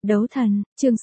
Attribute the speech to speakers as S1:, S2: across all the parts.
S1: Đấu thần, chương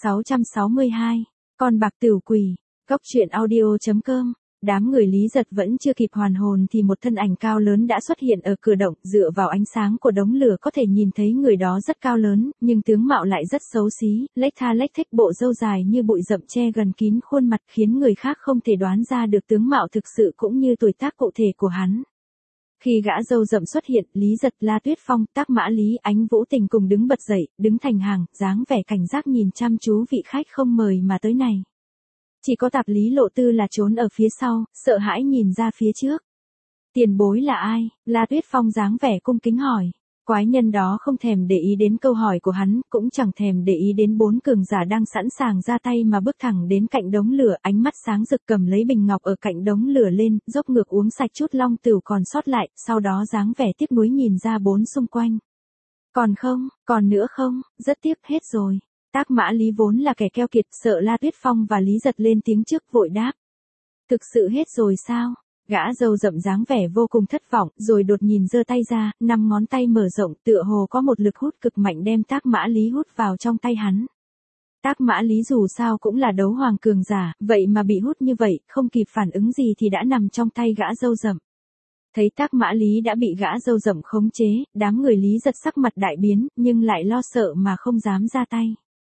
S1: 662. Con bạc tửu quỷ. Góc truyện audio.com. Đám người Lý Giật vẫn chưa kịp hoàn hồn thì một thân ảnh cao lớn đã xuất hiện ở cửa động, dựa vào ánh sáng của đống lửa có thể nhìn thấy người đó rất cao lớn, nhưng tướng mạo lại rất xấu xí, lếch tha lếch thếch, bộ râu dài như bụi rậm che gần kín khuôn mặt khiến người khác không thể đoán ra được tướng mạo thực sự cũng như tuổi tác cụ thể của hắn. Khi gã râu rậm xuất hiện, Lý Giật, La Tuyết Phong, Tác Mã Lý, Ánh Vũ Tình cùng đứng bật dậy, đứng thành hàng, dáng vẻ cảnh giác nhìn chăm chú vị khách không mời mà tới này. Chỉ có Tạp Lý Lộ Tư là trốn ở phía sau, sợ hãi nhìn ra phía trước. Tiền bối là ai? La Tuyết Phong dáng vẻ cung kính hỏi. Quái nhân đó không thèm để ý đến câu hỏi của hắn, cũng chẳng thèm để ý đến bốn cường giả đang sẵn sàng ra tay mà bước thẳng đến cạnh đống lửa, ánh mắt sáng rực cầm lấy bình ngọc ở cạnh đống lửa lên, dốc ngược uống sạch chút long tửu còn sót lại, sau đó dáng vẻ tiếc nuối nhìn ra bốn xung quanh. Còn không, còn nữa không, rất tiếc, hết rồi. Tác Mã Lý vốn là kẻ keo kiệt, sợ La Tuyết Phong và Lý Giật lên tiếng trước vội đáp. Thực sự hết rồi sao? Gã râu rậm dáng vẻ vô cùng thất vọng, rồi đột nhìn giơ tay ra, 5 ngón tay mở rộng, tựa hồ có một lực hút cực mạnh đem Tác Mã Lý hút vào trong tay hắn. Tác Mã Lý dù sao cũng là đấu hoàng cường giả, vậy mà bị hút như vậy, không kịp phản ứng gì thì đã nằm trong tay gã râu rậm. Thấy Tác Mã Lý đã bị gã râu rậm khống chế, đám người Lý Giật sắc mặt đại biến, nhưng lại lo sợ mà không dám ra tay.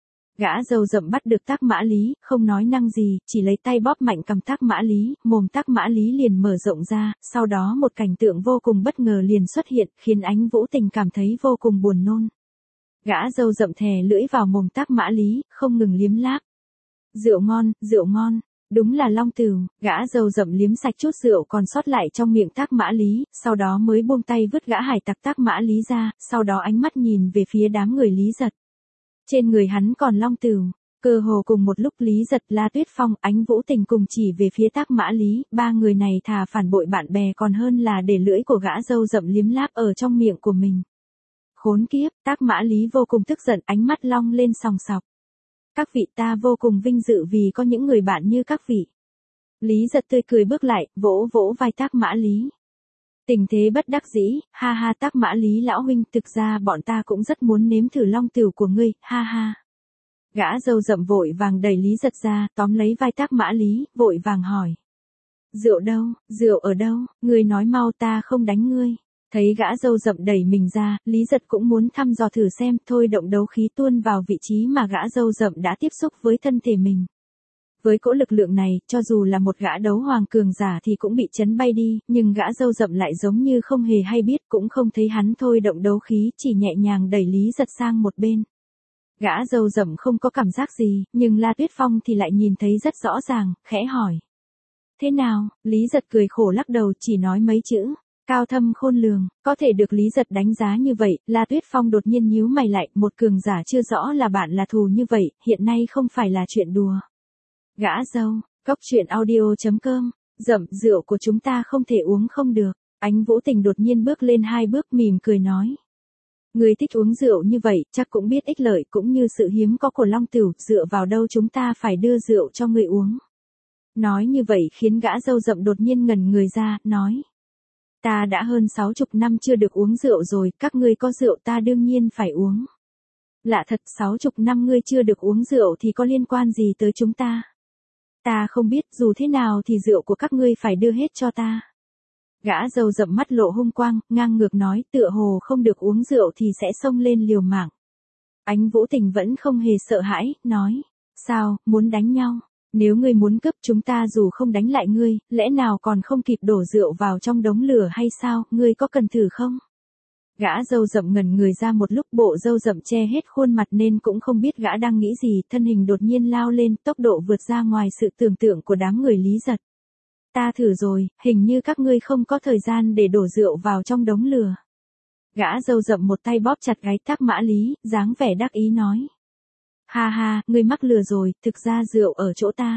S1: Gã râu rậm bắt được Tác Mã Lý, không nói năng gì, chỉ lấy tay bóp mạnh cầm Tác Mã Lý, mồm Tác Mã Lý liền mở rộng ra, sau đó một cảnh tượng vô cùng bất ngờ liền xuất hiện, khiến Ánh Vũ Tình cảm thấy vô cùng buồn nôn. Gã râu rậm thè lưỡi vào mồm Tác Mã Lý, không ngừng liếm láp. Rượu ngon, rượu ngon, đúng là long tửu. Gã râu rậm liếm sạch chút rượu còn sót lại trong miệng Tác Mã Lý, sau đó mới buông tay vứt gã hải tặc Tác Mã Lý ra, sau đó ánh mắt nhìn về phía đám người Lý Giật. Trên người hắn còn long tửu. Cơ hồ cùng một lúc Lý Giật, La Tuyết Phong, Ánh Vũ Tình cùng chỉ về phía Tác Mã Lý, ba người này thà phản bội bạn bè còn hơn là để lưỡi của gã râu rậm liếm láp ở trong miệng của mình. Khốn kiếp, Tác Mã Lý vô cùng tức giận, ánh mắt long lên sòng sọc. Các vị, ta vô cùng vinh dự vì có những người bạn như các vị. Lý Giật tươi cười bước lại, vỗ vỗ vai Tác Mã Lý. Tình thế bất đắc dĩ, ha ha. Tác Mã Lý lão huynh, thực ra bọn ta cũng rất muốn nếm thử long tửu của ngươi, ha ha. Gã râu rậm vội vàng đẩy Lý Giật ra, tóm lấy vai Tác Mã Lý, vội vàng hỏi. Rượu đâu, rượu ở đâu, ngươi nói mau, ta không đánh ngươi. Thấy gã râu rậm đẩy mình ra, Lý Giật cũng muốn thăm dò thử xem, thôi động đấu khí tuôn vào vị trí mà gã râu rậm đã tiếp xúc với thân thể mình. Với cỗ lực lượng này, cho dù là một gã đấu hoàng cường giả thì cũng bị chấn bay đi, nhưng gã râu rậm lại giống như không hề hay biết, cũng không thấy hắn thôi động đấu khí, chỉ nhẹ nhàng đẩy Lý Giật sang một bên. Gã râu rậm không có cảm giác gì, nhưng La Tuyết Phong thì lại nhìn thấy rất rõ ràng, khẽ hỏi. Thế nào? Lý Giật cười khổ lắc đầu, chỉ nói mấy chữ. Cao thâm khôn lường, có thể được Lý Giật đánh giá như vậy, La Tuyết Phong đột nhiên nhíu mày lại, một cường giả chưa rõ là bạn là thù như vậy, hiện nay không phải là chuyện đùa. Gã râu, góc truyện audio.com, rậm, rượu của chúng ta không thể uống không được. Ánh Vũ Tình đột nhiên bước lên 2 bước mỉm cười nói. Người thích uống rượu như vậy, chắc cũng biết ích lợi cũng như sự hiếm có của long tửu, dựa vào đâu chúng ta phải đưa rượu cho người uống. Nói như vậy khiến gã râu rậm đột nhiên ngẩn người ra, nói. Ta đã hơn 60 năm chưa được uống rượu rồi, các ngươi có rượu ta đương nhiên phải uống. Lạ thật, 60 năm ngươi chưa được uống rượu thì có liên quan gì tới chúng ta? Ta không biết, dù thế nào thì rượu của các ngươi phải đưa hết cho ta. Gã râu rậm mắt lộ hung quang, ngang ngược nói, tựa hồ không được uống rượu thì sẽ xông lên liều mạng. Ánh Vũ Tình vẫn không hề sợ hãi, nói. Sao, muốn đánh nhau? Nếu ngươi muốn cướp chúng ta dù không đánh lại ngươi, lẽ nào còn không kịp đổ rượu vào trong đống lửa hay sao, ngươi có cần thử không? Gã râu rậm ngẩn người ra một lúc, bộ râu rậm che hết khuôn mặt nên cũng không biết gã đang nghĩ gì, thân hình đột nhiên lao lên, tốc độ vượt ra ngoài sự tưởng tượng của đám người Lý Giật. Ta thử rồi, hình như các ngươi không có thời gian để đổ rượu vào trong đống lửa. Gã râu rậm một tay bóp chặt gáy Tác Mã Lý, dáng vẻ đắc ý nói. Ha ha, ngươi mắc lừa rồi, thực ra rượu ở chỗ ta.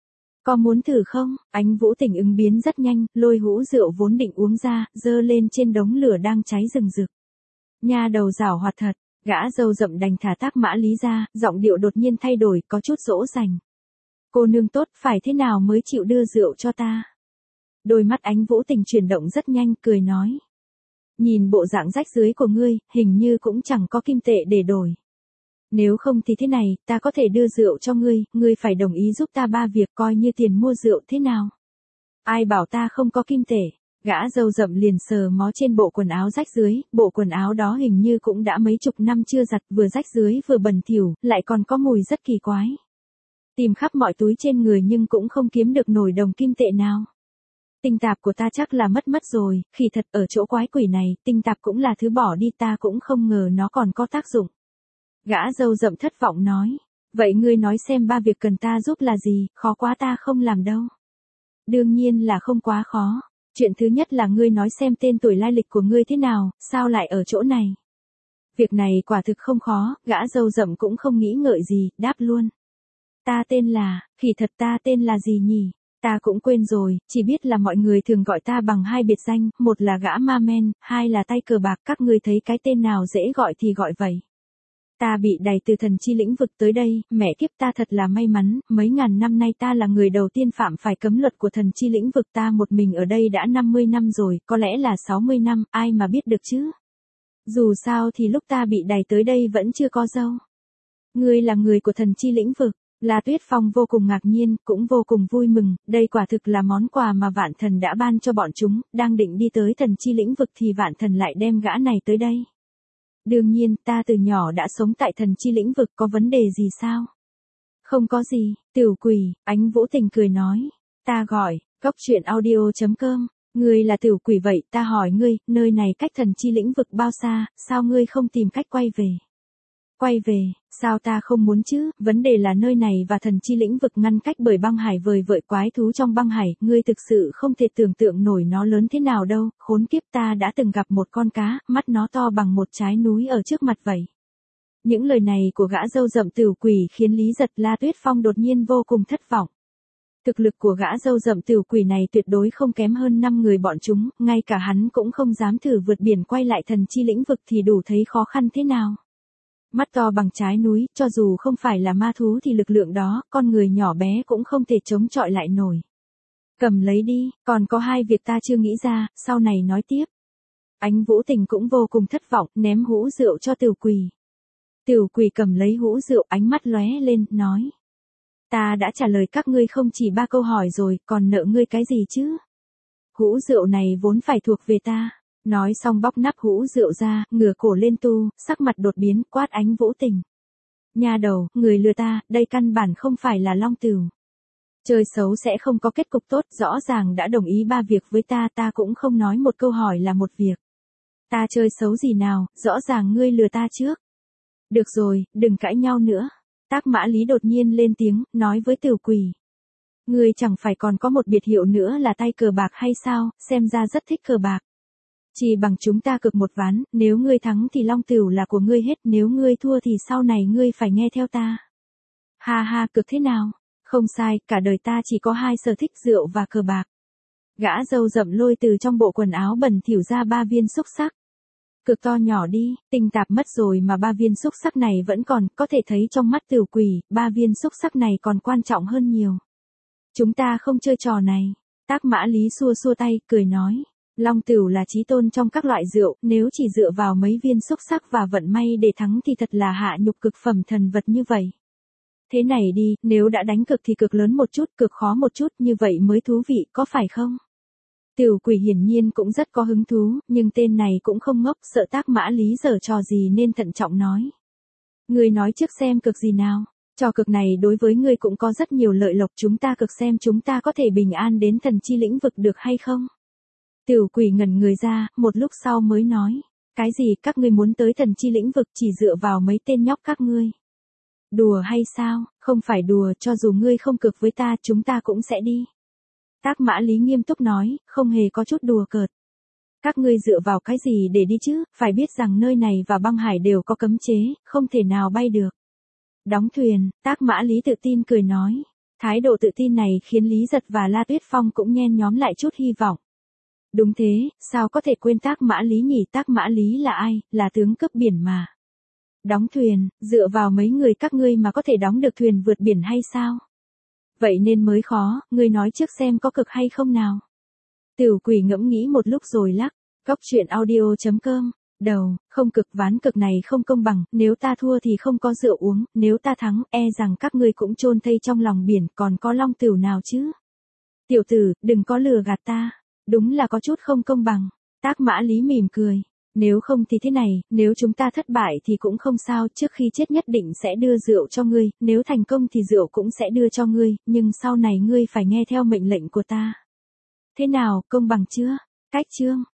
S1: Có muốn thử không? Ánh Vũ Tình ứng biến rất nhanh, lôi hũ rượu vốn định uống ra, dơ lên trên đống lửa đang cháy rừng rực. Nha đầu giảo hoạt thật, gã râu rậm đành thả Tác Mã Lý ra, giọng điệu đột nhiên thay đổi, có chút dỗ dành. Cô nương tốt, phải thế nào mới chịu đưa rượu cho ta? Đôi mắt Ánh Vũ Tình chuyển động rất nhanh, cười nói. Nhìn bộ dạng rách rưới của ngươi, hình như cũng chẳng có kim tệ để đổi. Nếu không thì thế này, ta có thể đưa rượu cho ngươi phải đồng ý giúp ta 3 việc coi như tiền mua rượu thế nào. Ai bảo ta không có kim tệ. Gã râu rậm liền sờ mó trên bộ quần áo rách dưới, bộ quần áo đó hình như cũng đã mấy chục năm chưa giặt, vừa rách dưới vừa bẩn thỉu, lại còn có mùi rất kỳ quái. Tìm khắp mọi túi trên người nhưng cũng không kiếm được nổi đồng kim tệ nào. Tinh tạp của ta chắc là mất rồi, khi thật ở chỗ quái quỷ này, tinh tạp cũng là thứ bỏ đi, ta cũng không ngờ nó còn có tác dụng. Gã râu rậm thất vọng nói, vậy ngươi nói xem 3 việc cần ta giúp là gì, khó quá ta không làm đâu. Đương nhiên là không quá khó. Chuyện thứ nhất là ngươi nói xem tên tuổi lai lịch của ngươi thế nào, sao lại ở chỗ này. Việc này quả thực không khó, gã râu rậm cũng không nghĩ ngợi gì, đáp luôn. Ta tên là, khỉ thật ta tên là gì nhỉ? Ta cũng quên rồi, chỉ biết là mọi người thường gọi ta bằng 2 biệt danh, một là gã ma men, 2 là tay cờ bạc, các ngươi thấy cái tên nào dễ gọi thì gọi vậy. Ta bị đày từ thần chi lĩnh vực tới đây, mẹ kiếp ta thật là may mắn, mấy ngàn năm nay ta là người đầu tiên phạm phải cấm luật của thần chi lĩnh vực, ta một mình ở đây đã 50 năm rồi, có lẽ là 60 năm, ai mà biết được chứ. Dù sao thì lúc ta bị đày tới đây vẫn chưa có dâu. Ngươi là người của thần chi lĩnh vực. La Tuyết Phong vô cùng ngạc nhiên, cũng vô cùng vui mừng, đây quả thực là món quà mà vạn thần đã ban cho bọn chúng, đang định đi tới thần chi lĩnh vực thì vạn thần lại đem gã này tới đây. Đương nhiên, ta từ nhỏ đã sống tại thần chi lĩnh vực, có vấn đề gì sao? Không có gì, tiểu quỷ, Ánh Vũ Tình cười nói. Ta gọi, cóc truyện audio.com, ngươi là tiểu quỷ vậy, ta hỏi ngươi, nơi này cách thần chi lĩnh vực bao xa, sao ngươi không tìm cách quay về? Quay về, sao ta không muốn chứ, vấn đề là nơi này và thần chi lĩnh vực ngăn cách bởi băng hải vời vợi quái thú trong băng hải, ngươi thực sự không thể tưởng tượng nổi nó lớn thế nào đâu, khốn kiếp ta đã từng gặp một con cá, mắt nó to bằng một trái núi ở trước mặt vậy. Những lời này của gã râu rậm tiểu quỷ khiến Lý Giật La Tuyết Phong đột nhiên vô cùng thất vọng. Thực lực của gã râu rậm tiểu quỷ này tuyệt đối không kém hơn 5 người bọn chúng, ngay cả hắn cũng không dám thử vượt biển quay lại thần chi lĩnh vực thì đủ thấy khó khăn thế nào. Mắt to bằng trái núi, cho dù không phải là ma thú thì lực lượng đó, con người nhỏ bé cũng không thể chống chọi lại nổi. Cầm lấy đi, còn có 2 việc ta chưa nghĩ ra, sau này nói tiếp. Ánh Vũ Tình cũng vô cùng thất vọng, ném hũ rượu cho tiểu quỷ. Tiểu quỷ cầm lấy hũ rượu, ánh mắt lóe lên, nói. Ta đã trả lời các ngươi không chỉ 3 câu hỏi rồi, còn nợ ngươi cái gì chứ? Hũ rượu này vốn phải thuộc về ta. Nói xong bóc nắp hũ rượu ra, ngửa cổ lên tu, sắc mặt đột biến, quát Ánh Vũ Tình. Nha đầu, người lừa ta, đây căn bản không phải là long tửu. Chơi xấu sẽ không có kết cục tốt, rõ ràng đã đồng ý 3 việc với ta, ta cũng không nói một câu hỏi là một việc. Ta chơi xấu gì nào, rõ ràng ngươi lừa ta trước. Được rồi, đừng cãi nhau nữa. Tác Mã Lý đột nhiên lên tiếng, nói với tiểu quỷ. Ngươi chẳng phải còn có một biệt hiệu nữa là tay cờ bạc hay sao, xem ra rất thích cờ bạc. Chỉ bằng chúng ta cược một ván, nếu ngươi thắng thì long tửu là của ngươi hết, nếu ngươi thua thì sau này ngươi phải nghe theo ta. Ha ha, cược thế nào? Không sai, cả đời ta chỉ có 2 sở thích, rượu và cờ bạc. Gã râu rậm lôi từ trong bộ quần áo bẩn thỉu ra 3 viên xúc xắc. Cược to nhỏ đi, tinh tạp mất rồi mà 3 viên xúc xắc này vẫn còn, có thể thấy trong mắt tiểu quỷ, 3 viên xúc xắc này còn quan trọng hơn nhiều. Chúng ta không chơi trò này. Tác Mã Lý xua xua tay, cười nói. Long tửu là chí tôn trong các loại rượu, nếu chỉ dựa vào mấy viên xúc xắc và vận may để thắng thì thật là hạ nhục cực phẩm thần vật như vậy. Thế này đi, nếu đã đánh cược thì cược lớn một chút, cược khó một chút, như vậy mới thú vị, có phải không? Tiểu quỷ hiển nhiên cũng rất có hứng thú, nhưng tên này cũng không ngốc, sợ Tác Mã Lý giở trò gì nên thận trọng nói. Ngươi nói trước xem cược gì nào, trò cược này đối với ngươi cũng có rất nhiều lợi lộc, chúng ta cược xem chúng ta có thể bình an đến thần chi lĩnh vực được hay không? Tiểu quỷ ngẩn người ra, một lúc sau mới nói. Cái gì, các ngươi muốn tới thần chi lĩnh vực chỉ dựa vào mấy tên nhóc các ngươi? Đùa hay sao, không phải đùa, cho dù ngươi không cược với ta chúng ta cũng sẽ đi. Tác Mã Lý nghiêm túc nói, không hề có chút đùa cợt. Các ngươi dựa vào cái gì để đi chứ, phải biết rằng nơi này và băng hải đều có cấm chế, không thể nào bay được. Đóng thuyền, Tác Mã Lý tự tin cười nói. Thái độ tự tin này khiến Lý Giật và La Tuyết Phong cũng nhen nhóm lại chút hy vọng. Đúng thế, sao có thể quên Tác Mã Lý nhỉ, Tác Mã Lý là ai, là tướng cướp biển mà. Đóng thuyền, dựa vào mấy người các ngươi mà có thể đóng được thuyền vượt biển hay sao? Vậy nên mới khó, ngươi nói trước xem có cực hay không nào. Tiểu quỷ ngẫm nghĩ một lúc rồi lắc, cóc truyện audio.com Đầu, không cực ván cực này không công bằng, nếu ta thua thì không có rượu uống, nếu ta thắng, e rằng các ngươi cũng chôn thây trong lòng biển, còn có long tửu nào chứ? Tiểu tử, đừng có lừa gạt ta. Đúng là có chút không công bằng. Tác Mã Lý mỉm cười. Nếu không thì thế này, nếu chúng ta thất bại thì cũng không sao, trước khi chết nhất định sẽ đưa rượu cho ngươi, nếu thành công thì rượu cũng sẽ đưa cho ngươi, nhưng sau này ngươi phải nghe theo mệnh lệnh của ta. Thế nào, công bằng chưa? Cách chương